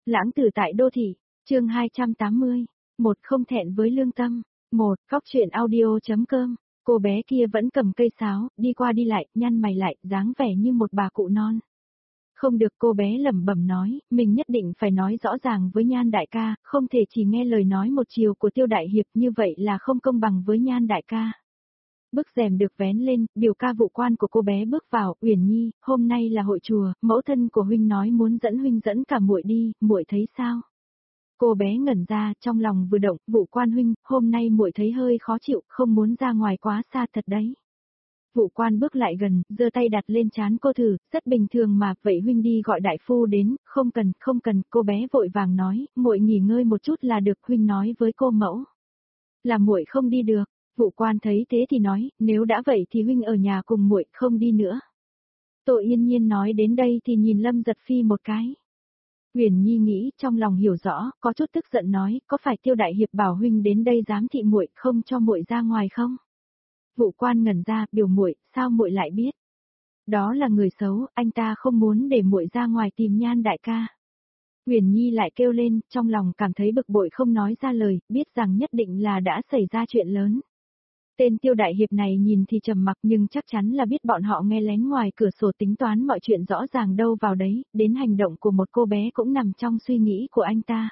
Lãng tử tại đô thị, chương 280, một không thẹn với lương tâm, một góc truyện audio.com, cô bé kia vẫn cầm cây sáo, đi qua đi lại, nhăn mày lại, dáng vẻ như một bà cụ non. Không được, cô bé lẩm bẩm nói, mình nhất định phải nói rõ ràng với Nhan đại ca, không thể chỉ nghe lời nói một chiều của Tiêu đại hiệp, như vậy là không công bằng với Nhan đại ca. Bức rèm được vén lên, biểu ca vụ quan của cô bé bước vào, Uyển Nhi, hôm nay là hội chùa, mẫu thân của huynh nói muốn huynh dẫn cả muội đi, muội thấy sao? Cô bé ngẩn ra, trong lòng vừa động, vụ quan huynh, hôm nay muội thấy hơi khó chịu, không muốn ra ngoài quá xa thật đấy. Vụ quan bước lại gần, giơ tay đặt lên trán cô thử, rất bình thường mà, vậy huynh đi gọi đại phu đến, không cần, cô bé vội vàng nói, muội nghỉ ngơi một chút là được, huynh nói với cô mẫu. Là muội không đi được. Vụ quan thấy thế thì nói, nếu đã vậy thì huynh ở nhà cùng muội, không đi nữa. Tô Yên Nhiên nói đến đây thì nhìn Lâm Giật Phi một cái. Uyển Nhi nghĩ, trong lòng hiểu rõ, có chút tức giận nói, có phải Tiêu đại hiệp bảo huynh đến đây giám thị muội, không cho muội ra ngoài không? Vụ quan ngẩn ra, biểu muội, sao muội lại biết? Đó là người xấu, anh ta không muốn để muội ra ngoài tìm Nhan đại ca. Uyển Nhi lại kêu lên, trong lòng cảm thấy bực bội không nói ra lời, biết rằng nhất định là đã xảy ra chuyện lớn. Tên Tiêu đại hiệp này nhìn thì trầm mặc nhưng chắc chắn là biết bọn họ nghe lén ngoài cửa sổ tính toán mọi chuyện rõ ràng đâu vào đấy, đến hành động của một cô bé cũng nằm trong suy nghĩ của anh ta.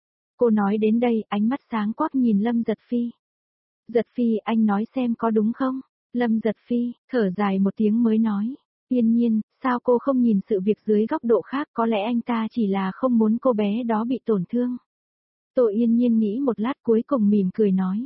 Cô nói đến đây, ánh mắt sáng quắc nhìn Lâm Giật Phi. Giật Phi, anh nói xem có đúng không? Lâm Giật Phi, thở dài một tiếng mới nói. Yên Nhiên, sao cô không nhìn sự việc dưới góc độ khác, có lẽ anh ta chỉ là không muốn cô bé đó bị tổn thương. Tô Yên Nhiên nghĩ một lát cuối cùng mỉm cười nói.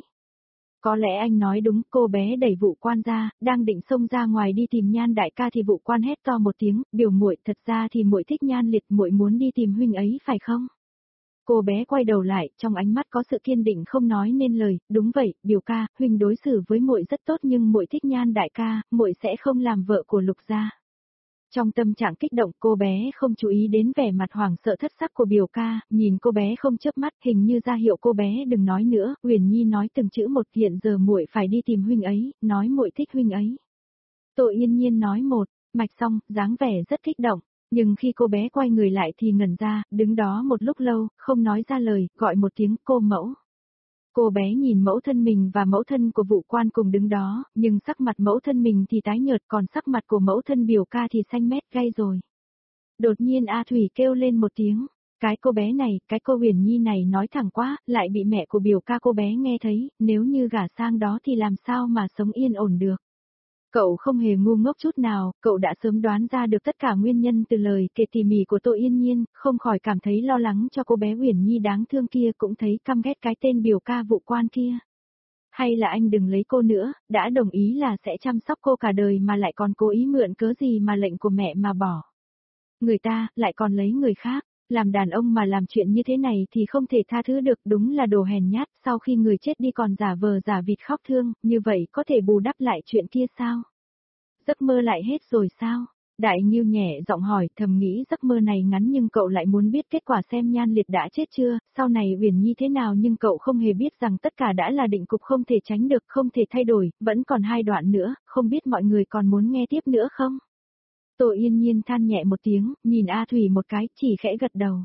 Có lẽ anh nói đúng, cô bé đẩy vụ quan ra, đang định xông ra ngoài đi tìm Nhan đại ca thì vụ quan hét to một tiếng, biểu muội, thật ra thì muội thích Nhan liệt, muội muốn đi tìm huynh ấy phải không? Cô bé quay đầu lại, trong ánh mắt có sự kiên định không nói nên lời, đúng vậy, biểu ca, huynh đối xử với muội rất tốt nhưng muội thích Nhan đại ca, muội sẽ không làm vợ của Lục gia. Trong tâm trạng kích động, cô bé không chú ý đến vẻ mặt hoảng sợ thất sắc của biểu ca, nhìn cô bé không chớp mắt, hình như ra hiệu cô bé đừng nói nữa. Uyển Nhi nói từng chữ một, hiện giờ muội phải đi tìm huynh ấy, nói muội thích huynh ấy. Tô Yên Nhiên nói một mạch xong, dáng vẻ rất kích động, nhưng khi cô bé quay người lại thì ngẩn ra, đứng đó một lúc lâu, không nói ra lời, gọi một tiếng cô mẫu. Cô bé nhìn mẫu thân mình và mẫu thân của vụ quan cùng đứng đó, nhưng sắc mặt mẫu thân mình thì tái nhợt, còn sắc mặt của mẫu thân biểu ca thì xanh mét gay rồi. Đột nhiên A Thủy kêu lên một tiếng, cái cô bé này, cái cô Uyển Nhi này nói thẳng quá, lại bị mẹ của biểu ca cô bé nghe thấy, nếu như gả sang đó thì làm sao mà sống yên ổn được. Cậu không hề ngu ngốc chút nào, cậu đã sớm đoán ra được tất cả nguyên nhân từ lời kể tỉ mỉ của Tô Yên Nhiên, không khỏi cảm thấy lo lắng cho cô bé Uyển Nhi đáng thương kia, cũng thấy căm ghét cái tên biểu ca vụ quan kia. Hay là anh đừng lấy cô nữa, đã đồng ý là sẽ chăm sóc cô cả đời mà lại còn cố ý mượn cớ gì mà lệnh của mẹ mà bỏ. Người ta, lại còn lấy người khác, làm đàn ông mà làm chuyện như thế này thì không thể tha thứ được, đúng là đồ hèn nhát, sau khi người chết đi còn giả vờ giả vịt khóc thương, như vậy có thể bù đắp lại chuyện kia sao? Giấc mơ lại hết rồi sao? Đại Nghiêu nhẹ giọng hỏi, thầm nghĩ giấc mơ này ngắn nhưng cậu lại muốn biết kết quả xem Nhan liệt đã chết chưa, sau này Uyển Nhi thế nào, nhưng cậu không hề biết rằng tất cả đã là định cục không thể tránh được, không thể thay đổi, vẫn còn 2 đoạn nữa, không biết mọi người còn muốn nghe tiếp nữa không? Tô Yên Nhiên than nhẹ một tiếng, nhìn A Thủy một cái, chỉ khẽ gật đầu.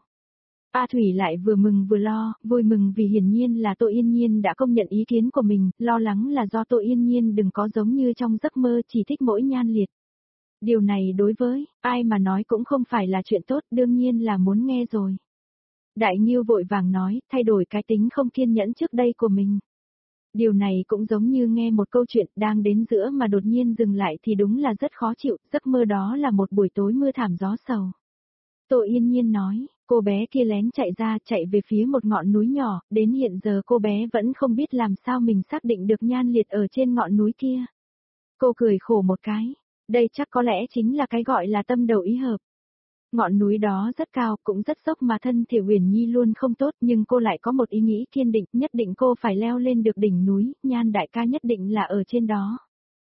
A Thủy lại vừa mừng vừa lo, vui mừng vì hiển nhiên là Tô Yên Nhiên đã công nhận ý kiến của mình, lo lắng là do Tô Yên Nhiên đừng có giống như trong giấc mơ chỉ thích mỗi Nhan liệt. Điều này đối với ai mà nói cũng không phải là chuyện tốt, đương nhiên là muốn nghe rồi. Đại Nghiêu vội vàng nói, thay đổi cái tính không kiên nhẫn trước đây của mình. Điều này cũng giống như nghe một câu chuyện đang đến giữa mà đột nhiên dừng lại thì đúng là rất khó chịu, giấc mơ đó là một buổi tối mưa thảm gió sầu. Tô Yên Nhiên nói, cô bé kia lén chạy ra, chạy về phía một ngọn núi nhỏ, đến hiện giờ cô bé vẫn không biết làm sao mình xác định được Nhan liệt ở trên ngọn núi kia. Cô cười khổ một cái, đây chắc có lẽ chính là cái gọi là tâm đầu ý hợp. Ngọn núi đó rất cao, cũng rất dốc mà thân thể Uyển Nhi luôn không tốt, nhưng cô lại có một ý nghĩ kiên định, nhất định cô phải leo lên được đỉnh núi, Nhan đại ca nhất định là ở trên đó.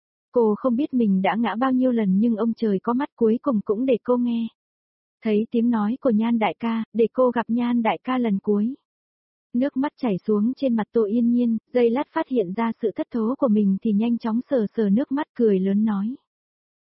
Cô không biết mình đã ngã bao nhiêu lần nhưng ông trời có mắt cuối cùng cũng để cô nghe. Thấy tiếng nói của Nhan đại ca, để cô gặp Nhan đại ca lần cuối. Nước mắt chảy xuống trên mặt Tô Yên Nhiên, giây lát phát hiện ra sự thất thố của mình thì nhanh chóng sờ sờ nước mắt cười lớn nói.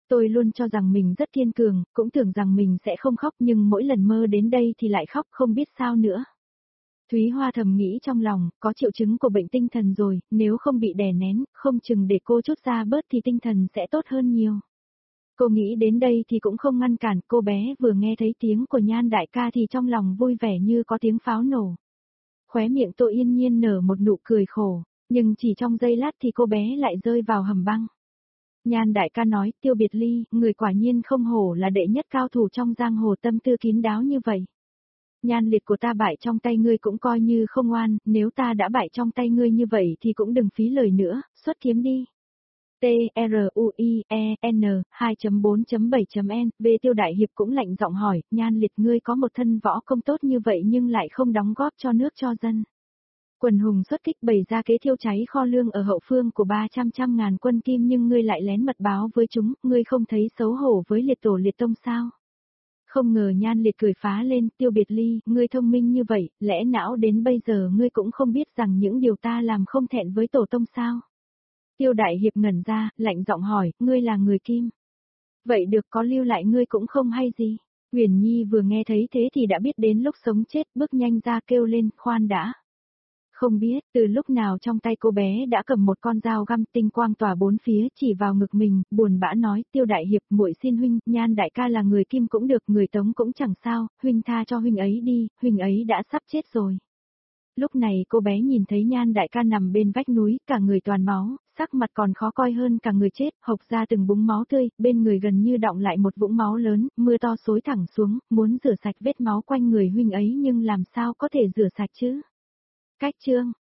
Tôi luôn cho rằng mình rất kiên cường, cũng tưởng rằng mình sẽ không khóc nhưng mỗi lần mơ đến đây thì lại khóc không biết sao nữa. Thúy Hoa thầm nghĩ trong lòng, có triệu chứng của bệnh tinh thần rồi, nếu không bị đè nén, không chừng để cô chút ra bớt thì tinh thần sẽ tốt hơn nhiều. Cô nghĩ đến đây thì cũng không ngăn cản, cô bé vừa nghe thấy tiếng của Nhan đại ca thì trong lòng vui vẻ như có tiếng pháo nổ. Khóe miệng Tô Yên Nhiên nở một nụ cười khổ, nhưng chỉ trong giây lát thì cô bé lại rơi vào hầm băng. Nhan đại ca nói, Tiêu Biệt Ly, người quả nhiên không hổ là đệ nhất cao thủ trong giang hồ, tâm tư kín đáo như vậy. Nhan liệt của ta bại trong tay ngươi cũng coi như không oan, nếu ta đã bại trong tay ngươi như vậy thì cũng đừng phí lời nữa, xuất kiếm đi. T-R-U-I-E-N 2.4.7.N về Tiêu đại hiệp cũng lạnh giọng hỏi, Nhan liệt ngươi có một thân võ công tốt như vậy nhưng lại không đóng góp cho nước cho dân. Quần hùng xuất kích bày ra kế thiêu cháy kho lương ở hậu phương của 300 ngàn quân kim nhưng ngươi lại lén mật báo với chúng, ngươi không thấy xấu hổ với liệt tổ liệt tông sao? Không ngờ Nhan liệt cười phá lên, Tiêu Biệt Ly, ngươi thông minh như vậy, lẽ não đến bây giờ ngươi cũng không biết rằng những điều ta làm không thẹn với tổ tông sao? Tiêu đại hiệp ngẩn ra, lạnh giọng hỏi, ngươi là người kim. Vậy được, có lưu lại ngươi cũng không hay gì. Huyền Nhi vừa nghe thấy thế thì đã biết đến lúc sống chết, bước nhanh ra kêu lên, khoan đã. Không biết từ lúc nào trong tay cô bé đã cầm một con dao găm, tinh quang tỏa bốn phía chỉ vào ngực mình, buồn bã nói, Tiêu đại hiệp, muội xin huynh, Nhan đại ca là người kim cũng được, người tống cũng chẳng sao, huynh tha cho huynh ấy đi, huynh ấy đã sắp chết rồi. Lúc này cô bé nhìn thấy Nhan đại ca nằm bên vách núi, cả người toàn máu, sắc mặt còn khó coi hơn cả người chết, hộc ra từng búng máu tươi, bên người gần như đọng lại một vũng máu lớn, mưa to xối thẳng xuống, muốn rửa sạch vết máu quanh người huynh ấy nhưng làm sao có thể rửa sạch chứ? Cách chương